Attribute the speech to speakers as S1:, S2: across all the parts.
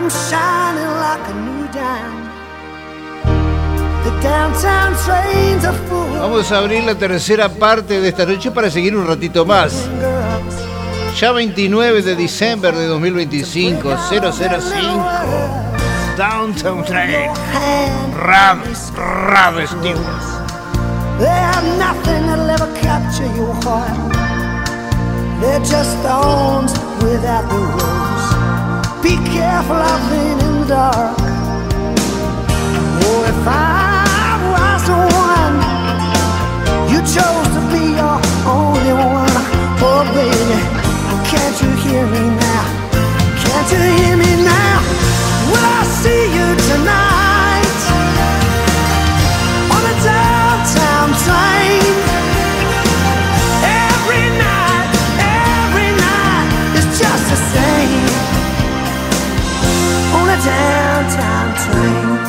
S1: I'm shining like a new dime. The downtown trains are full.
S2: Vamos a abrir la tercera parte de esta noche para seguir un ratito más. Ya 29 de diciembre de 2025, 005. Downtown Train. Rod Stewart.
S1: They have nothing that'll ever capture your heart. They're just stones without the rose. Be careful out there in the dark. Oh, if I was the one you chose to be your only one. Oh, baby, can't you hear me now? Can't you hear me now? Will I see you tonight on a downtown train? Every night is just the same on a downtown train.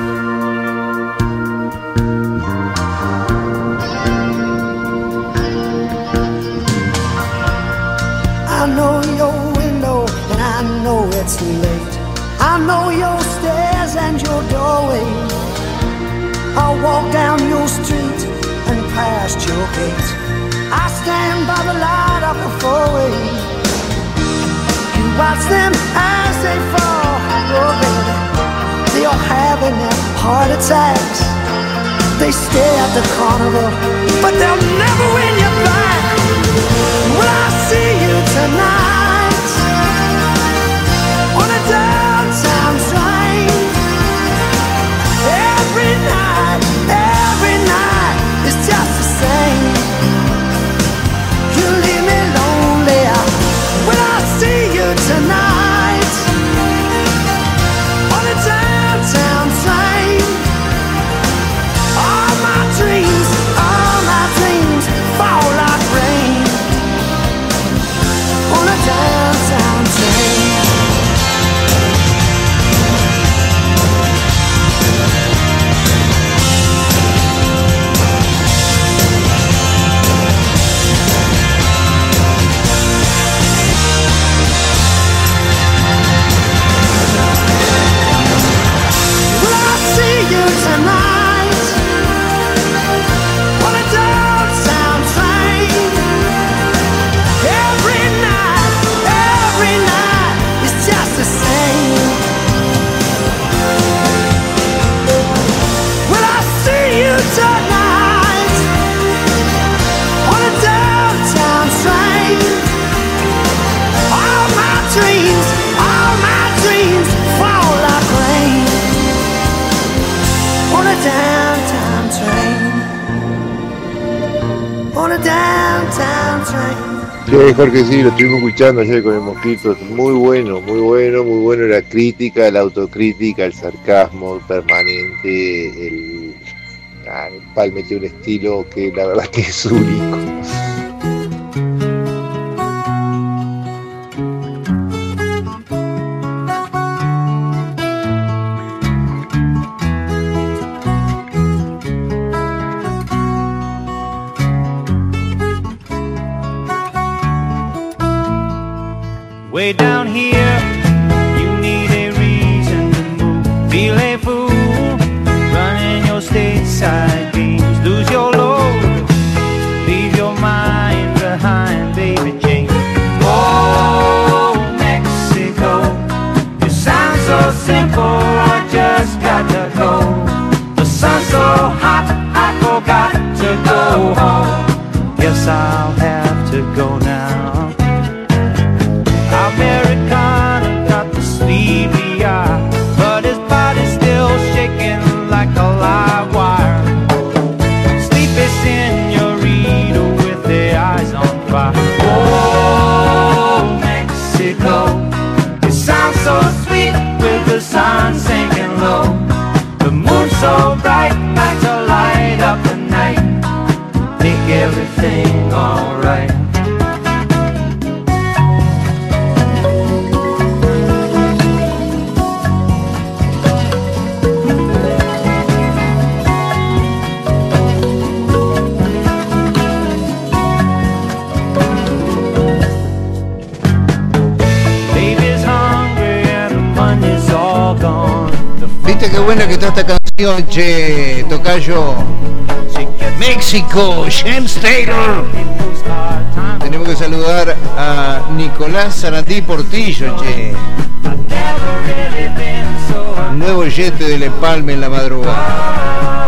S1: I know your window and I know it's late. I know your stairs and your doorway. I'll walk down your street and past your gate. I stand by the light of the four-way. You watch them as they fall. Oh baby, they are having their heart attacks. They stay at the carnival, but they'll never win you back. Will I see you tonight on a downtown train? Every night is just the same. You leave me lonely. Will I see you tonight on a downtown train? All my dreams fall like rain on a downtown train. Will I see you tonight on a downtown train? Every night is just the same. Will I see you tonight on a downtown train? All my dreams fall like rain on a downtown train. On a downtown train.
S3: Sí, Jorge, sí, lo estuvimos escuchando ayer con el Mosquito. Muy bueno la crítica, la autocrítica, el sarcasmo permanente. El Pal metió un estilo que la verdad que es único.
S4: Way down here, you need a reason to move. Feel a fool, running your stateside dreams. Lose your load, leave your mind behind, baby Jane. Oh, Mexico, you sound so simple, I just got to go. The sun's so hot, I forgot to go home. Guess I'll have to go now. Americana got the sleepy eye, but his body's still shaking like a live wire. Sleepy senorita with their eyes on fire. Oh, Mexico, you sound so sweet with the sunset.
S2: Viste qué buena que está esta canción, che, tocayo. México, James Taylor. Tenemos que saludar a Nicolás Sarandí Portillo, che. Nuevo oyente del Empalme en la madrugada.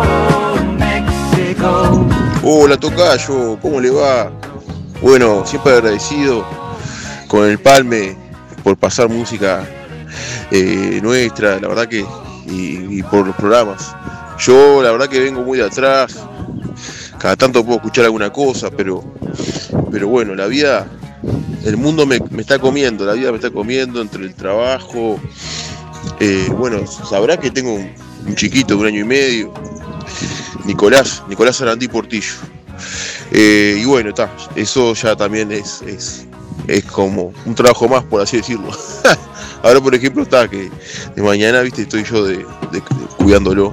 S5: Hola tocayo, ¿cómo le va? Bueno, siempre agradecido con el Palme por pasar música nuestra, la verdad que y por los programas. Yo la verdad que vengo muy de atrás, cada tanto puedo escuchar alguna cosa, pero bueno, la vida, el mundo me está comiendo, la vida me está comiendo entre el trabajo. Bueno, sabrá que tengo un chiquito de 1 año y medio, Nicolás Sarandí Portillo. Y bueno, eso ya también es como un trabajo más, por así decirlo. Ahora, por ejemplo, que de mañana, viste, estoy yo de cuidándolo.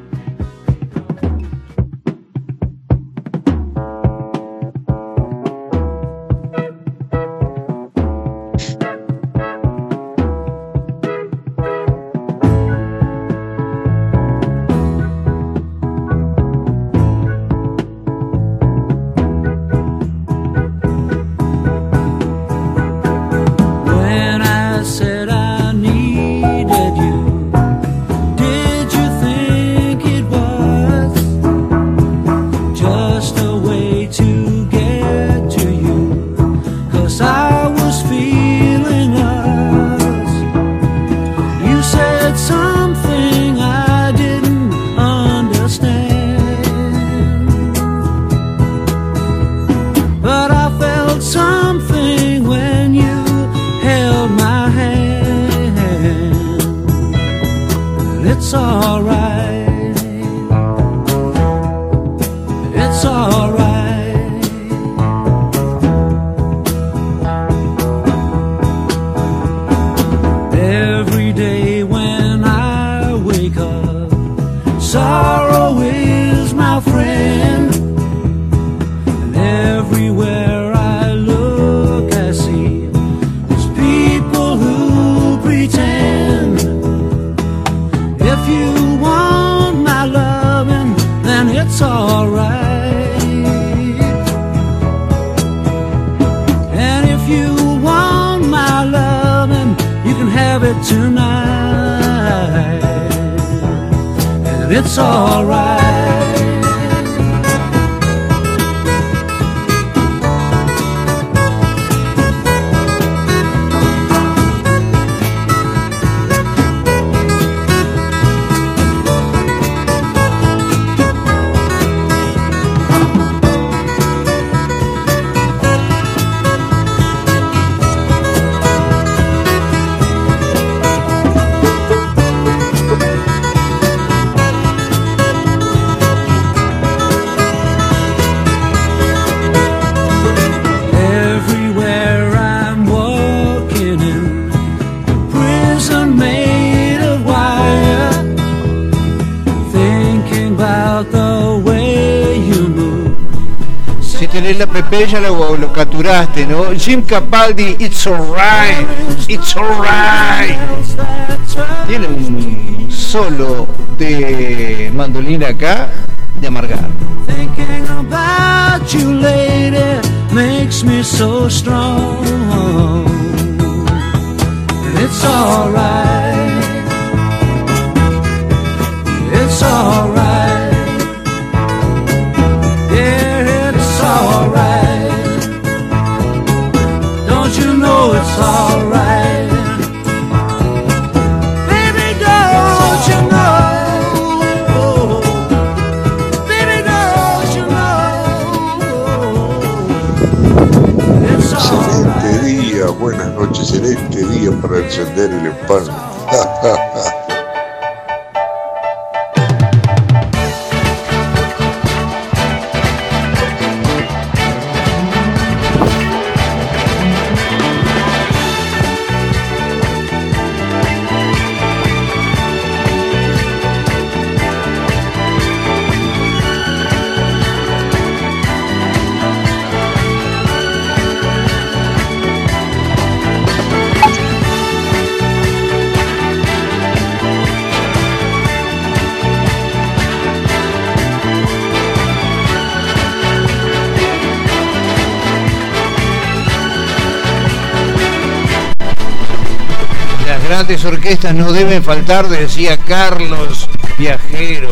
S2: La Pepe ya lo capturaste, ¿no? Jim Capaldi, It's Alright, It's Alright. Tiene un solo de mandolina acá de amargar.
S1: Thinking about you, lady, makes me so strong. And it's alright, it's alright. It's alright, baby, don't you know, baby, don't you know, it's alright.
S6: Excelente día, buenas noches, excelente día para encender el Empalme.
S2: grandes orquestas no deben faltar, decía Carlos Viajero.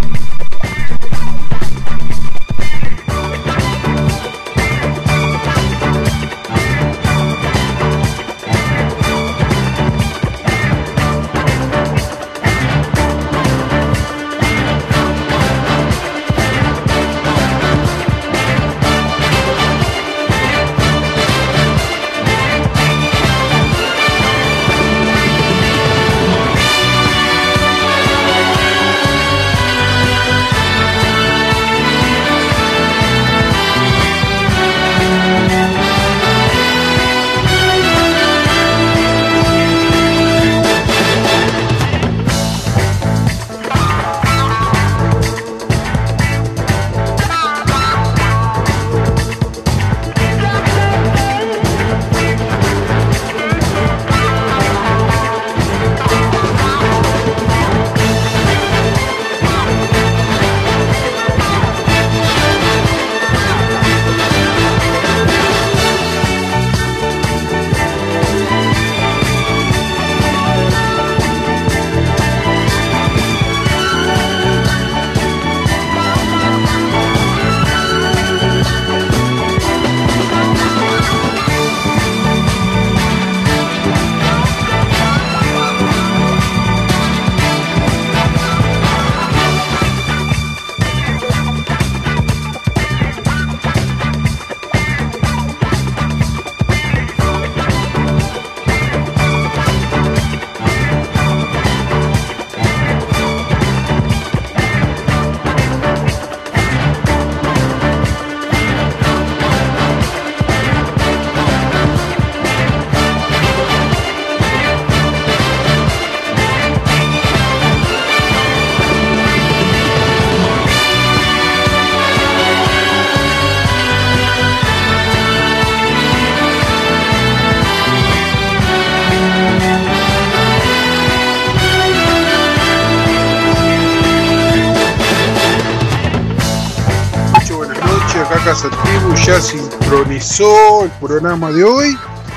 S7: Casa Tribu ya sincronizó el programa de hoy.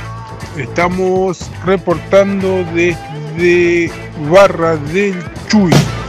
S7: Estamos reportando desde Barra del Chuy.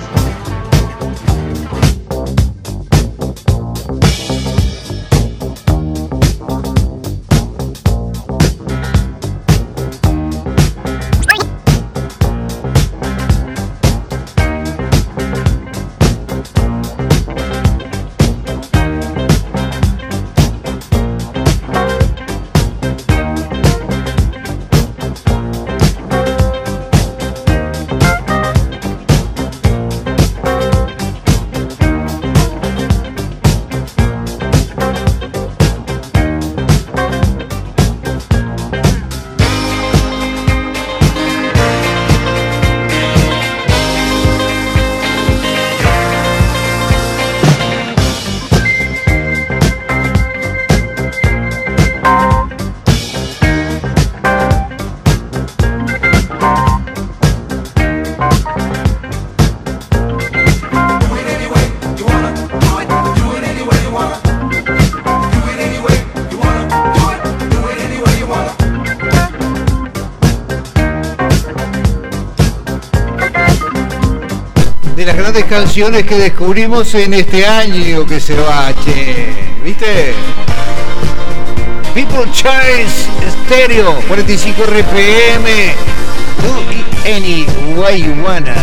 S2: De las grandes canciones que descubrimos en este año que se va, che, ¿viste? People Choice Stereo, 45 RPM, Do It Any Way You Wanna.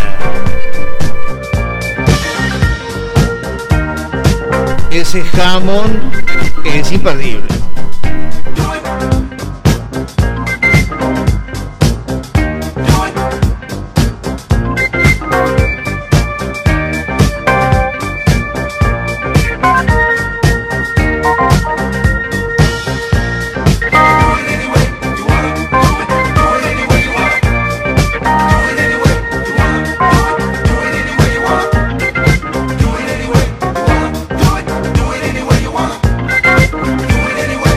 S2: Ese Hammond es imperdible.
S8: Anyway.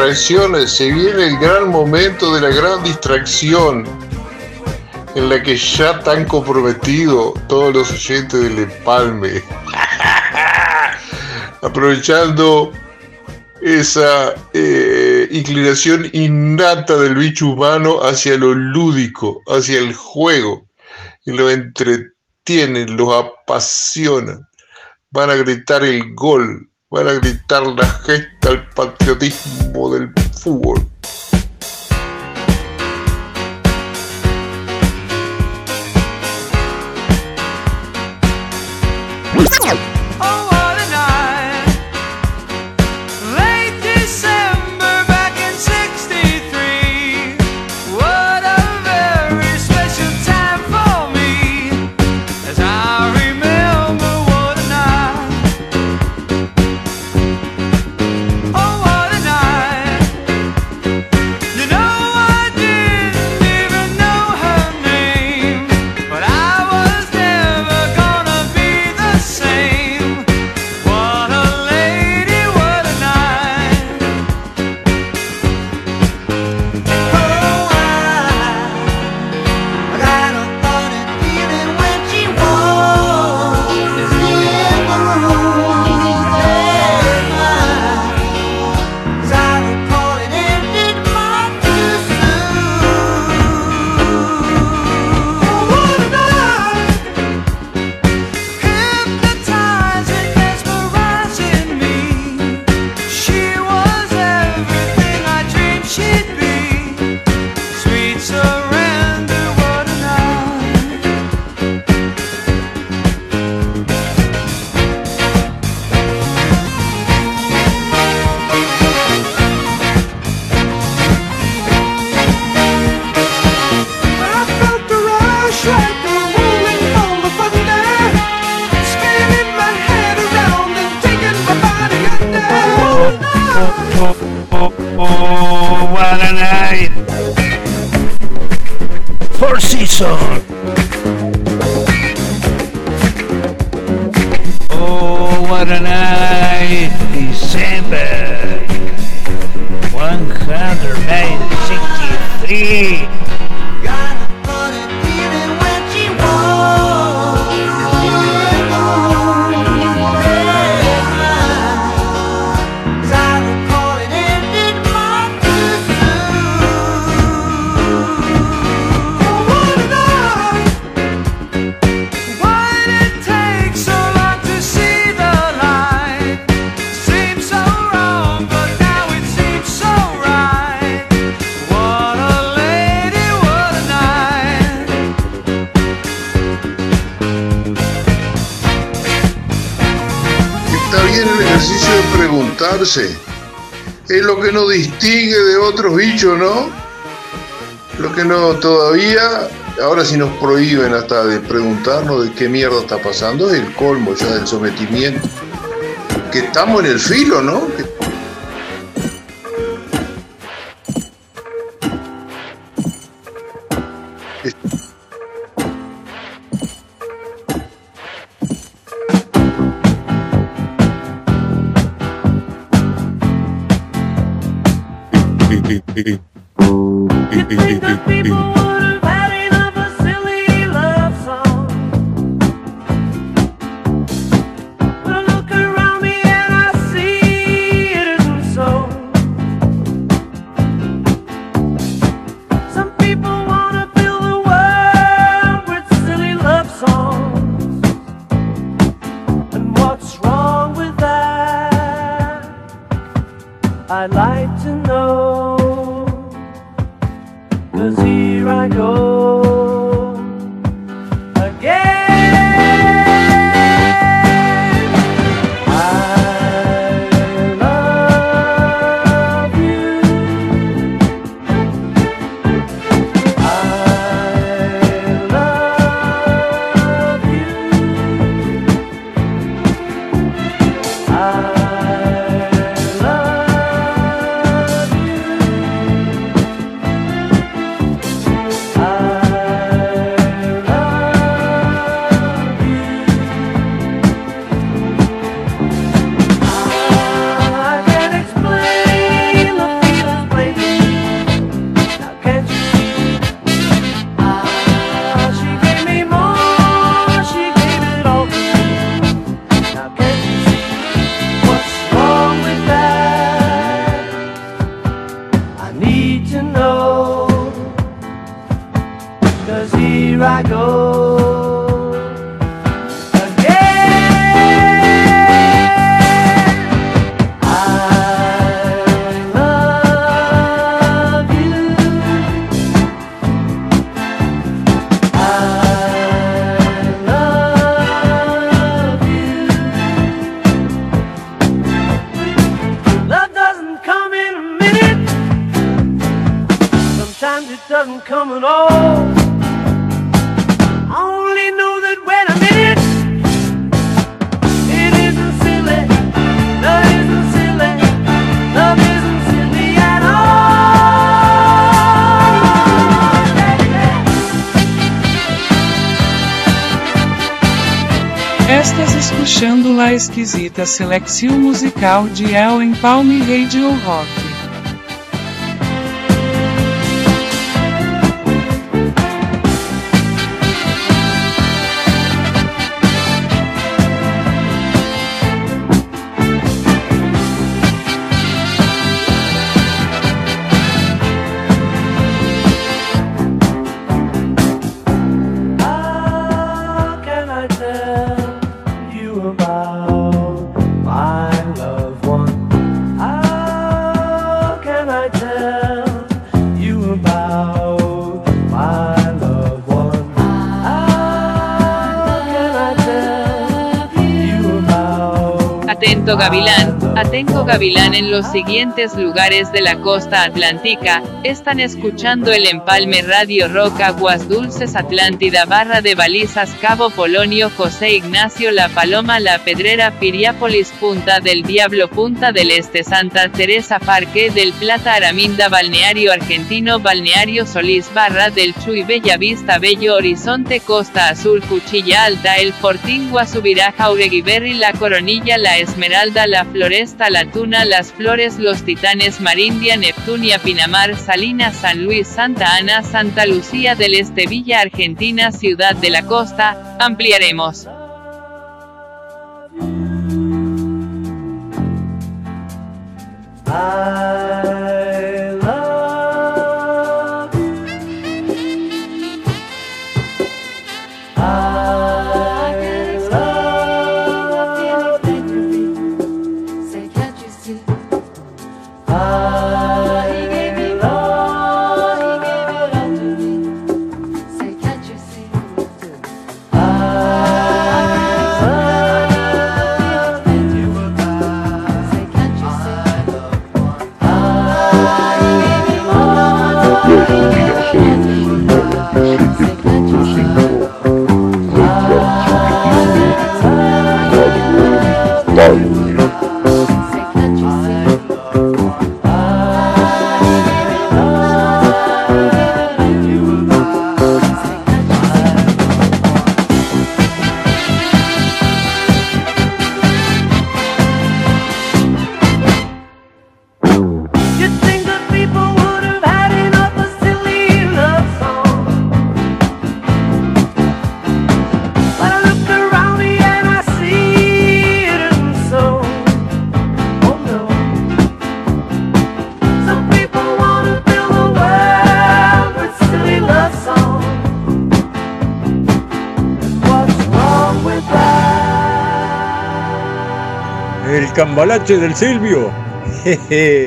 S6: distracción, se viene el gran momento de la gran distracción, en la que ya están comprometidos todos los oyentes del Empalme, aprovechando esa inclinación innata del bicho humano hacia lo lúdico, hacia el juego, y lo entretienen, los apasionan. Van a gritar el gol, van a gritar la gesta, el patriotismo del fútbol.
S2: Oh, what a night, December 163.
S6: Es lo que nos distingue de otros bichos, ¿no? Lo que no todavía, ahora sí nos prohíben hasta de preguntarnos de qué mierda está pasando, es el colmo ya del sometimiento. Que estamos en el filo, ¿no?
S8: I'd like to know, 'cause here I go again. I love you. I love you. I 'cause here I go again. I love you. I love you. Love doesn't come in a minute. Sometimes it doesn't come at all. I only know that when I'm in it, it isn't silly. Love isn't silly. Love isn't silly at all.
S9: Estás escuchando la exquisita selección musical de El Empalme Radio Rock.
S8: How can I tell you about my loved one? How can I tell you about my loved one? How can I tell you about
S10: Atento Gavilán, Atenco Gavilán en los siguientes lugares de la costa atlántica, están escuchando el Empalme Radio Rock Aguas Dulces Atlántida Barra de Balizas Cabo Polonio José Ignacio La Paloma La Pedrera Piriápolis Punta del Diablo Punta del Este Santa Teresa Parque del Plata Araminda Balneario Argentino Balneario Solís Barra del Chuy Bella Vista Bello Horizonte Costa Azul Cuchilla Alta El Fortín Guasubirá Jauregui Berry La Coronilla La Esmeralda La Floresta La Tuna Las Flores Los Titanes Marindia Neptunia Pinamar Salinas San Luis Santa Ana Santa Lucía del Este Villa Argentina Ciudad de la Costa. Ampliaremos.
S8: I love you. I love you.
S11: Say, can't you see?
S8: I
S11: He gave me
S8: love
S11: he gave it all to me. Say, can't you see?
S8: I love you about.
S11: Say, can't you see?
S8: You'd think that people would have had enough of silly love songs, but I look around me and I see it isn't so. Oh no. Some people want to fill the world with silly love songs. What's wrong with that?
S12: El cambalache del Silvio. Jeje.